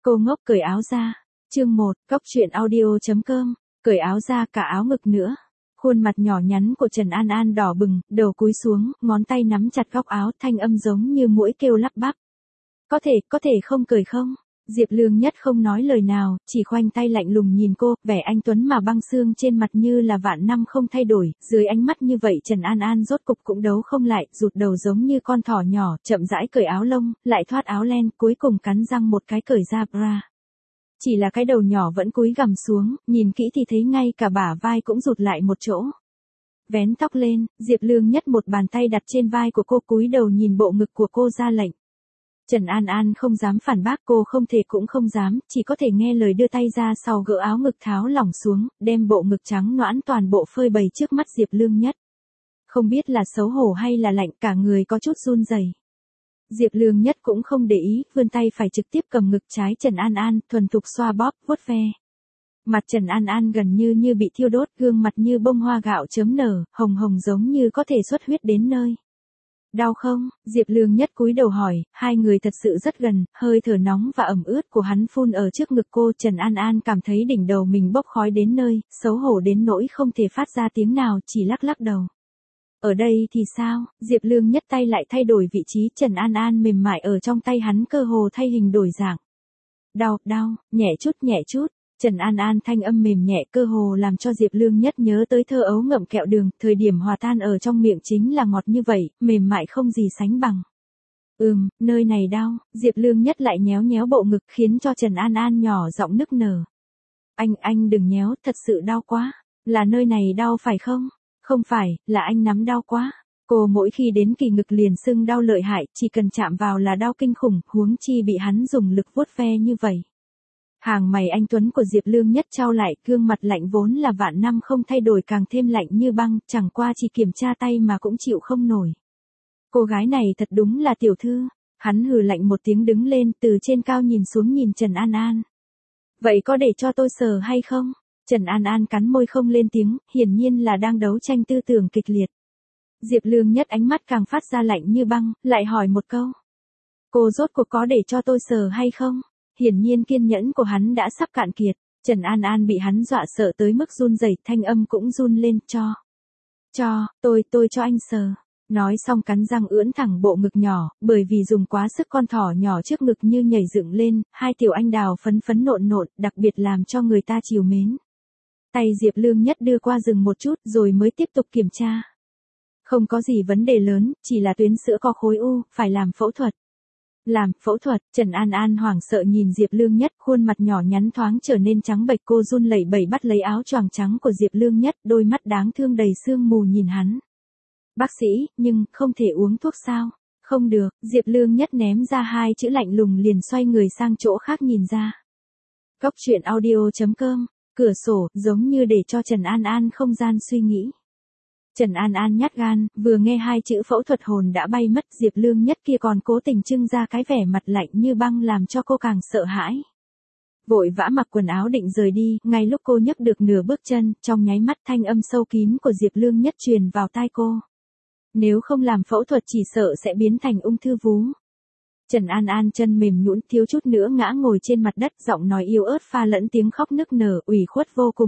Cô ngốc cởi áo ra. Chương 1, Cóc truyện audio.com, cởi áo ra cả áo ngực nữa. Khuôn mặt nhỏ nhắn của Trần An An đỏ bừng, đầu cúi xuống, ngón tay nắm chặt góc áo, thanh âm giống như muỗi kêu lắp bắp. Có thể không cởi không? Diệp Lương Nhất không nói lời nào, chỉ khoanh tay lạnh lùng nhìn cô, vẻ anh tuấn mà băng xương trên mặt như là vạn năm không thay đổi, dưới ánh mắt như vậy Trần An An rốt cục cũng đấu không lại, rụt đầu giống như con thỏ nhỏ, chậm rãi cởi áo lông, lại thoát áo len, cuối cùng cắn răng một cái cởi ra bra. Chỉ là cái đầu nhỏ vẫn cúi gằm xuống, nhìn kỹ thì thấy ngay cả bả vai cũng rụt lại một chỗ. Vén tóc lên, Diệp Lương Nhất một bàn tay đặt trên vai của cô, cúi đầu nhìn bộ ngực của cô ra lệnh. Trần An An không dám phản bác, cô không thể cũng không dám, chỉ có thể nghe lời đưa tay ra sau gỡ áo ngực tháo lỏng xuống, đem bộ ngực trắng nõn toàn bộ phơi bày trước mắt Diệp Lương Nhất. Không biết là xấu hổ hay là lạnh, cả người có chút run rẩy. Diệp Lương Nhất cũng không để ý, vươn tay phải trực tiếp cầm ngực trái Trần An An, thuần thục xoa bóp, vuốt ve. Mặt Trần An An gần như bị thiêu đốt, gương mặt như bông hoa gạo chớm nở, hồng hồng giống như có thể xuất huyết đến nơi. Đau không? Diệp Lương Nhất cúi đầu hỏi, hai người thật sự rất gần, hơi thở nóng và ẩm ướt của hắn phun ở trước ngực cô. Trần An An cảm thấy đỉnh đầu mình bốc khói đến nơi, xấu hổ đến nỗi không thể phát ra tiếng nào, chỉ lắc lắc đầu. Ở đây thì sao? Diệp Lương Nhất tay lại thay đổi vị trí, Trần An An mềm mại ở trong tay hắn cơ hồ thay hình đổi dạng. Đau, nhẹ chút. Trần An An thanh âm mềm nhẹ cơ hồ làm cho Diệp Lương Nhất nhớ tới thơ ấu ngậm kẹo đường, thời điểm hòa tan ở trong miệng chính là ngọt như vậy, mềm mại không gì sánh bằng. Nơi này đau, Diệp Lương Nhất lại nhéo bộ ngực khiến cho Trần An An nhỏ giọng nức nở. Anh đừng nhéo, thật sự đau quá. Là nơi này đau phải không? Không phải, là anh nắm đau quá. Cô mỗi khi đến kỳ ngực liền sưng đau lợi hại, chỉ cần chạm vào là đau kinh khủng, huống chi bị hắn dùng lực vuốt ve như vậy. Hàng mày anh tuấn của Diệp Lương Nhất chau lại, gương mặt lạnh vốn là vạn năm không thay đổi càng thêm lạnh như băng, chẳng qua chỉ kiểm tra tay mà cũng chịu không nổi. Cô gái này thật đúng là tiểu thư. Hắn hừ lạnh một tiếng đứng lên, từ trên cao nhìn xuống nhìn Trần An An. Vậy có để cho tôi sờ hay không? Trần An An cắn môi không lên tiếng, hiển nhiên là đang đấu tranh tư tưởng kịch liệt. Diệp Lương Nhất ánh mắt càng phát ra lạnh như băng, lại hỏi một câu. Cô rốt cuộc có để cho tôi sờ hay không? Hiển nhiên kiên nhẫn của hắn đã sắp cạn kiệt. Trần An An bị hắn dọa sợ tới mức run rẩy, thanh âm cũng run lên, tôi cho anh sờ. Nói xong cắn răng ưỡn thẳng bộ ngực nhỏ, bởi vì dùng quá sức con thỏ nhỏ trước ngực như nhảy dựng lên, hai tiểu anh đào phấn nộn, đặc biệt làm cho người ta trìu mến. Tay Diệp Lương Nhất đưa qua dừng một chút rồi mới tiếp tục kiểm tra. Không có gì vấn đề lớn, chỉ là tuyến sữa có khối u, phải làm phẫu thuật. Làm phẫu thuật? Trần An An hoảng sợ nhìn Diệp Lương Nhất, khuôn mặt nhỏ nhắn thoáng trở nên trắng bệch, cô run lẩy bẩy bắt lấy áo choàng trắng của Diệp Lương Nhất, đôi mắt đáng thương đầy sương mù nhìn hắn. Bác sĩ, nhưng không thể uống thuốc sao? Không được, Diệp Lương Nhất ném ra hai chữ lạnh lùng liền xoay người sang chỗ khác nhìn ra. Cóc truyện audio.com, cửa sổ, giống như để cho Trần An An không gian suy nghĩ. Trần An An nhát gan, vừa nghe hai chữ phẫu thuật hồn đã bay mất, Diệp Lương Nhất kia còn cố tình trưng ra cái vẻ mặt lạnh như băng làm cho cô càng sợ hãi. Vội vã mặc quần áo định rời đi, ngay lúc cô nhấc được nửa bước chân, trong nháy mắt thanh âm sâu kín của Diệp Lương Nhất truyền vào tai cô. Nếu không làm phẫu thuật chỉ sợ sẽ biến thành ung thư vú. Trần An An chân mềm nhũn thiếu chút nữa ngã ngồi trên mặt đất, giọng nói yếu ớt pha lẫn tiếng khóc nức nở, ủy khuất vô cùng,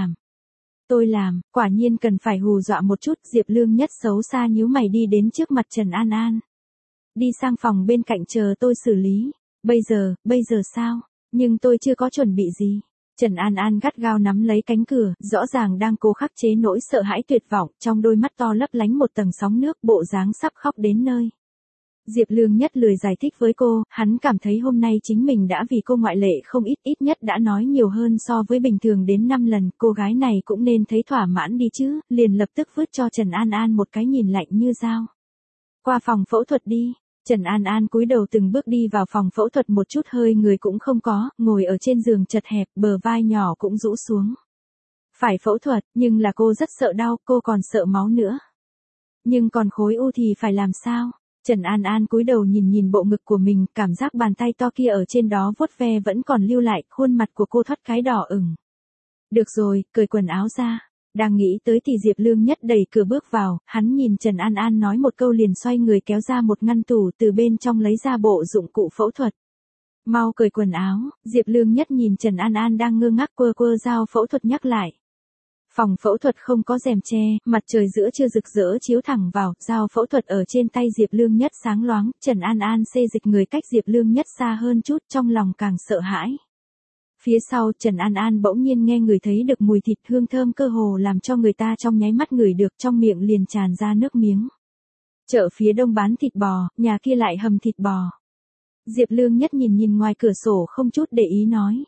tôi làm, quả nhiên cần phải hù dọa một chút. Diệp Lương Nhất xấu xa nhíu mày đi đến trước mặt Trần An An. Đi sang phòng bên cạnh chờ tôi xử lý. Bây giờ sao? Nhưng tôi chưa có chuẩn bị gì. Trần An An gắt gao nắm lấy cánh cửa, rõ ràng đang cố khắc chế nỗi sợ hãi tuyệt vọng, trong đôi mắt to lấp lánh một tầng sóng nước, bộ dáng sắp khóc đến nơi. Diệp Lương Nhất lười giải thích với cô, hắn cảm thấy hôm nay chính mình đã vì cô ngoại lệ không ít nhất đã nói nhiều hơn so với bình thường đến 5 lần, cô gái này cũng nên thấy thỏa mãn đi chứ, liền lập tức vứt cho Trần An An một cái nhìn lạnh như dao. Qua phòng phẫu thuật đi. Trần An An cúi đầu từng bước đi vào phòng phẫu thuật, một chút hơi người cũng không có, ngồi ở trên giường chật hẹp, bờ vai nhỏ cũng rũ xuống. Phải phẫu thuật, nhưng là cô rất sợ đau, cô còn sợ máu nữa. Nhưng còn khối u thì phải làm sao? Trần An An cúi đầu nhìn bộ ngực của mình, cảm giác bàn tay to kia ở trên đó vuốt ve vẫn còn lưu lại, khuôn mặt của cô thoát cái đỏ ửng. Được rồi, cởi quần áo ra. Đang nghĩ tới thì Diệp Lương Nhất đẩy cửa bước vào, hắn nhìn Trần An An nói một câu liền xoay người kéo ra một ngăn tủ, từ bên trong lấy ra bộ dụng cụ phẫu thuật. Mau cởi quần áo, Diệp Lương Nhất nhìn Trần An An đang ngơ ngác quơ quơ dao phẫu thuật nhắc lại. Phòng phẫu thuật không có rèm che, mặt trời giữa trưa rực rỡ chiếu thẳng vào, dao phẫu thuật ở trên tay Diệp Lương Nhất sáng loáng, Trần An An xê dịch người cách Diệp Lương Nhất xa hơn chút, trong lòng càng sợ hãi. Phía sau, Trần An An bỗng nhiên nghe người thấy được mùi thịt hương thơm cơ hồ làm cho người ta trong nháy mắt ngửi được, trong miệng liền tràn ra nước miếng. Chợ phía đông bán thịt bò, nhà kia lại hầm thịt bò. Diệp Lương Nhất nhìn ngoài cửa sổ không chút để ý nói.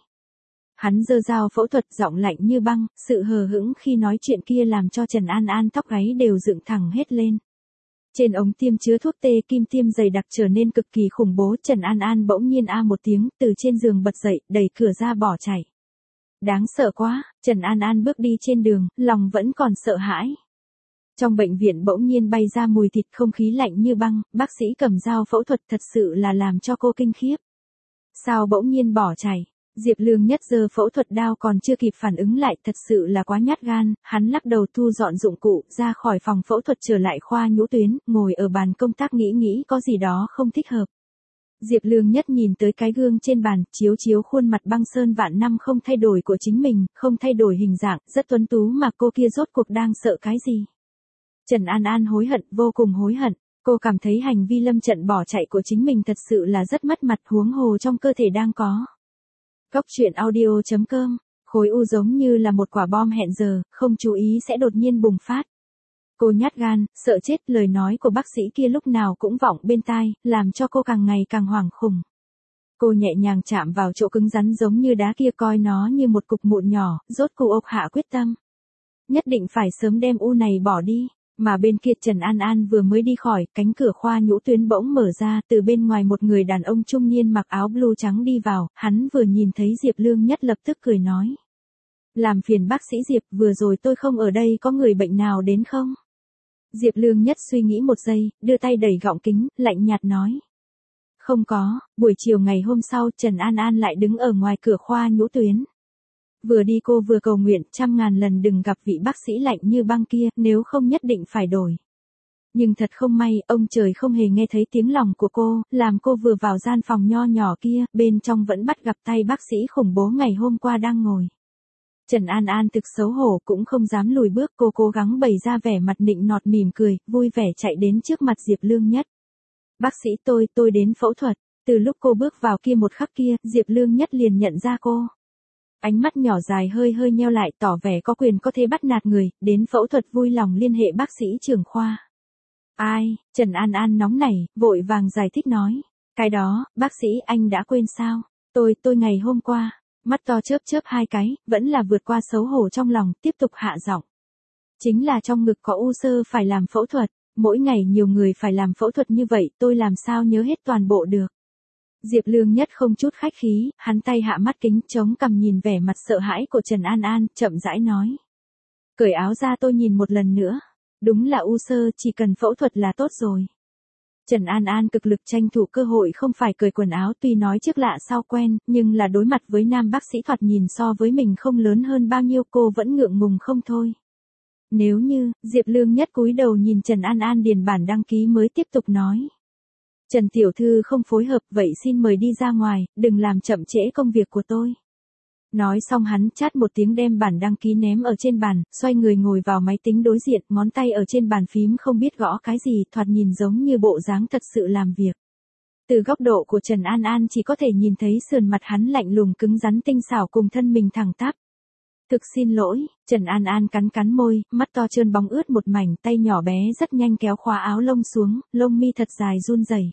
Hắn giơ dao phẫu thuật giọng lạnh như băng, sự hờ hững khi nói chuyện kia làm cho Trần An An tóc gáy đều dựng thẳng hết lên. Trên ống tiêm chứa thuốc tê kim tiêm dày đặc trở nên cực kỳ khủng bố, Trần An An bỗng nhiên a một tiếng, từ trên giường bật dậy, đẩy cửa ra bỏ chạy. Đáng sợ quá, Trần An An bước đi trên đường, lòng vẫn còn sợ hãi. Trong bệnh viện bỗng nhiên bay ra mùi thịt, không khí lạnh như băng, bác sĩ cầm dao phẫu thuật thật sự là làm cho cô kinh khiếp. Sao bỗng nhiên bỏ chạy? Diệp Lương Nhất giơ phẫu thuật đao còn chưa kịp phản ứng lại, thật sự là quá nhát gan, hắn lắc đầu thu dọn dụng cụ, ra khỏi phòng phẫu thuật trở lại khoa nhũ tuyến, ngồi ở bàn công tác nghĩ có gì đó không thích hợp. Diệp Lương Nhất nhìn tới cái gương trên bàn, chiếu khuôn mặt băng sơn vạn năm không thay đổi của chính mình, không thay đổi hình dạng, rất tuấn tú mà cô kia rốt cuộc đang sợ cái gì. Trần An An hối hận, vô cùng hối hận. Cô cảm thấy hành vi lâm trận bỏ chạy của chính mình thật sự là rất mất mặt, huống hồ trong cơ thể đang có. Góc truyện audio.com, khối u giống như là một quả bom hẹn giờ, không chú ý sẽ đột nhiên bùng phát. Cô nhát gan, sợ chết, lời nói của bác sĩ kia lúc nào cũng vọng bên tai, làm cho cô càng ngày càng hoảng khủng. Cô nhẹ nhàng chạm vào chỗ cứng rắn giống như đá kia, coi nó như một cục mụn nhỏ, rốt cuộc hạ quyết tâm. Nhất định phải sớm đem u này bỏ đi. Mà bên kia Trần An An vừa mới đi khỏi, cánh cửa khoa nhũ tuyến bỗng mở ra, từ bên ngoài một người đàn ông trung niên mặc áo blue trắng đi vào, hắn vừa nhìn thấy Diệp Lương Nhất lập tức cười nói. Làm phiền bác sĩ Diệp, vừa rồi tôi không ở đây, có người bệnh nào đến không? Diệp Lương Nhất suy nghĩ một giây, đưa tay đẩy gọng kính, lạnh nhạt nói. Không có. Buổi chiều ngày hôm sau, Trần An An lại đứng ở ngoài cửa khoa nhũ tuyến. Vừa đi cô vừa cầu nguyện 100.000 lần đừng gặp vị bác sĩ lạnh như băng kia, nếu không nhất định phải đổi. Nhưng thật không may, ông trời không hề nghe thấy tiếng lòng của cô, làm cô vừa vào gian phòng nho nhỏ kia, bên trong vẫn bắt gặp tay bác sĩ khủng bố ngày hôm qua đang ngồi. Trần An An thực xấu hổ cũng không dám lùi bước, cô cố gắng bày ra vẻ mặt nịnh nọt mỉm cười, vui vẻ chạy đến trước mặt Diệp Lương Nhất. Bác sĩ tôi đến phẫu thuật. Từ lúc cô bước vào kia một khắc kia, Diệp Lương Nhất liền nhận ra cô. Ánh mắt nhỏ dài hơi nheo lại, tỏ vẻ có quyền có thể bắt nạt người, đến phẫu thuật vui lòng liên hệ bác sĩ trưởng khoa. Ai? Trần An An nóng nảy, vội vàng giải thích nói. Cái đó, bác sĩ anh đã quên sao? Tôi ngày hôm qua, mắt to chớp hai cái, vẫn là vượt qua xấu hổ trong lòng, tiếp tục hạ giọng. Chính là trong ngực có u xơ phải làm phẫu thuật, mỗi ngày nhiều người phải làm phẫu thuật như vậy, tôi làm sao nhớ hết toàn bộ được. Diệp Lương Nhất không chút khách khí, hắn tay hạ mắt kính chống cằm nhìn vẻ mặt sợ hãi của Trần An An, chậm rãi nói. Cởi áo ra tôi nhìn một lần nữa. Đúng là u xơ, chỉ cần phẫu thuật là tốt rồi. Trần An An cực lực tranh thủ cơ hội không phải cởi quần áo, tuy nói trước lạ sau quen, nhưng là đối mặt với nam bác sĩ thoạt nhìn so với mình không lớn hơn bao nhiêu, cô vẫn ngượng ngùng không thôi. Nếu như, Diệp Lương Nhất cúi đầu nhìn Trần An An điền bản đăng ký mới tiếp tục nói. Trần tiểu thư không phối hợp, vậy xin mời đi ra ngoài, đừng làm chậm trễ công việc của tôi. Nói xong hắn chát một tiếng đem bản đăng ký ném ở trên bàn, xoay người ngồi vào máy tính đối diện, ngón tay ở trên bàn phím không biết gõ cái gì, thoạt nhìn giống như bộ dáng thật sự làm việc. Từ góc độ của Trần An An chỉ có thể nhìn thấy sườn mặt hắn lạnh lùng cứng rắn tinh xảo cùng thân mình thẳng tắp. Thực xin lỗi, Trần An An cắn môi, mắt to trơn bóng ướt một mảnh, tay nhỏ bé rất nhanh kéo khóa áo lông xuống, lông mi thật dài run rẩy.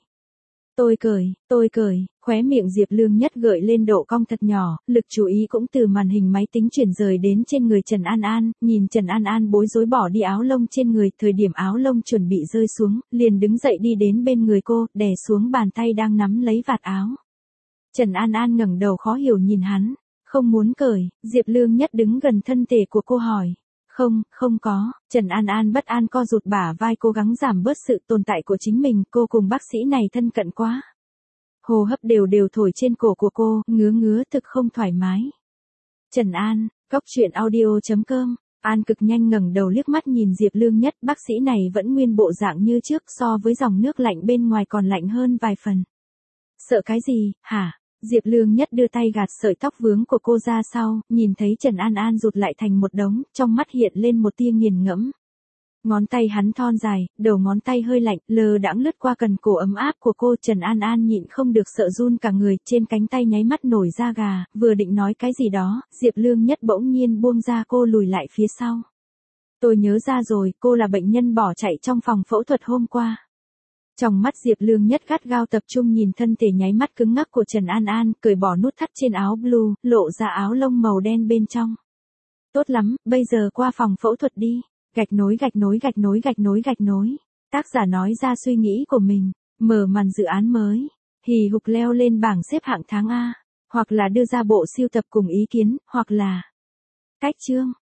Tôi cởi, khóe miệng Diệp Lương Nhất gợi lên độ cong thật nhỏ, lực chú ý cũng từ màn hình máy tính chuyển rời đến trên người Trần An An, nhìn Trần An An bối rối bỏ đi áo lông trên người, thời điểm áo lông chuẩn bị rơi xuống, liền đứng dậy đi đến bên người cô, đè xuống bàn tay đang nắm lấy vạt áo. Trần An An ngẩng đầu khó hiểu nhìn hắn, không muốn cởi, Diệp Lương Nhất đứng gần thân thể của cô hỏi. Không có, Trần An An bất an co rụt bả vai cố gắng giảm bớt sự tồn tại của chính mình, cô cùng bác sĩ này thân cận quá. Hô hấp đều thổi trên cổ của cô, ngứa thực không thoải mái. Trần An, góc truyện audio.com, An cực nhanh ngẩng đầu liếc mắt nhìn Diệp Lương Nhất, bác sĩ này vẫn nguyên bộ dạng như trước so với dòng nước lạnh bên ngoài còn lạnh hơn vài phần. Sợ cái gì, hả? Diệp Lương Nhất đưa tay gạt sợi tóc vướng của cô ra sau, nhìn thấy Trần An An rụt lại thành một đống, trong mắt hiện lên một tia nghiền ngẫm. Ngón tay hắn thon dài, đầu ngón tay hơi lạnh, lơ đãng lướt qua cần cổ ấm áp của cô. Trần An An nhịn không được sợ run cả người, trên cánh tay nháy mắt nổi da gà, vừa định nói cái gì đó, Diệp Lương Nhất bỗng nhiên buông ra cô lùi lại phía sau. Tôi nhớ ra rồi, cô là bệnh nhân bỏ chạy trong phòng phẫu thuật hôm qua. Trong mắt Diệp Lương Nhất gắt gao tập trung nhìn thân thể nháy mắt cứng ngắc của Trần An An, cởi bỏ nút thắt trên áo blue, lộ ra áo lông màu đen bên trong. Tốt lắm, bây giờ qua phòng phẫu thuật đi. Gạch nối gạch nối gạch nối gạch nối gạch nối. Tác giả nói ra suy nghĩ của mình, mở màn dự án mới, hì hục leo lên bảng xếp hạng tháng A, hoặc là đưa ra bộ sưu tập cùng ý kiến, hoặc là cách chương.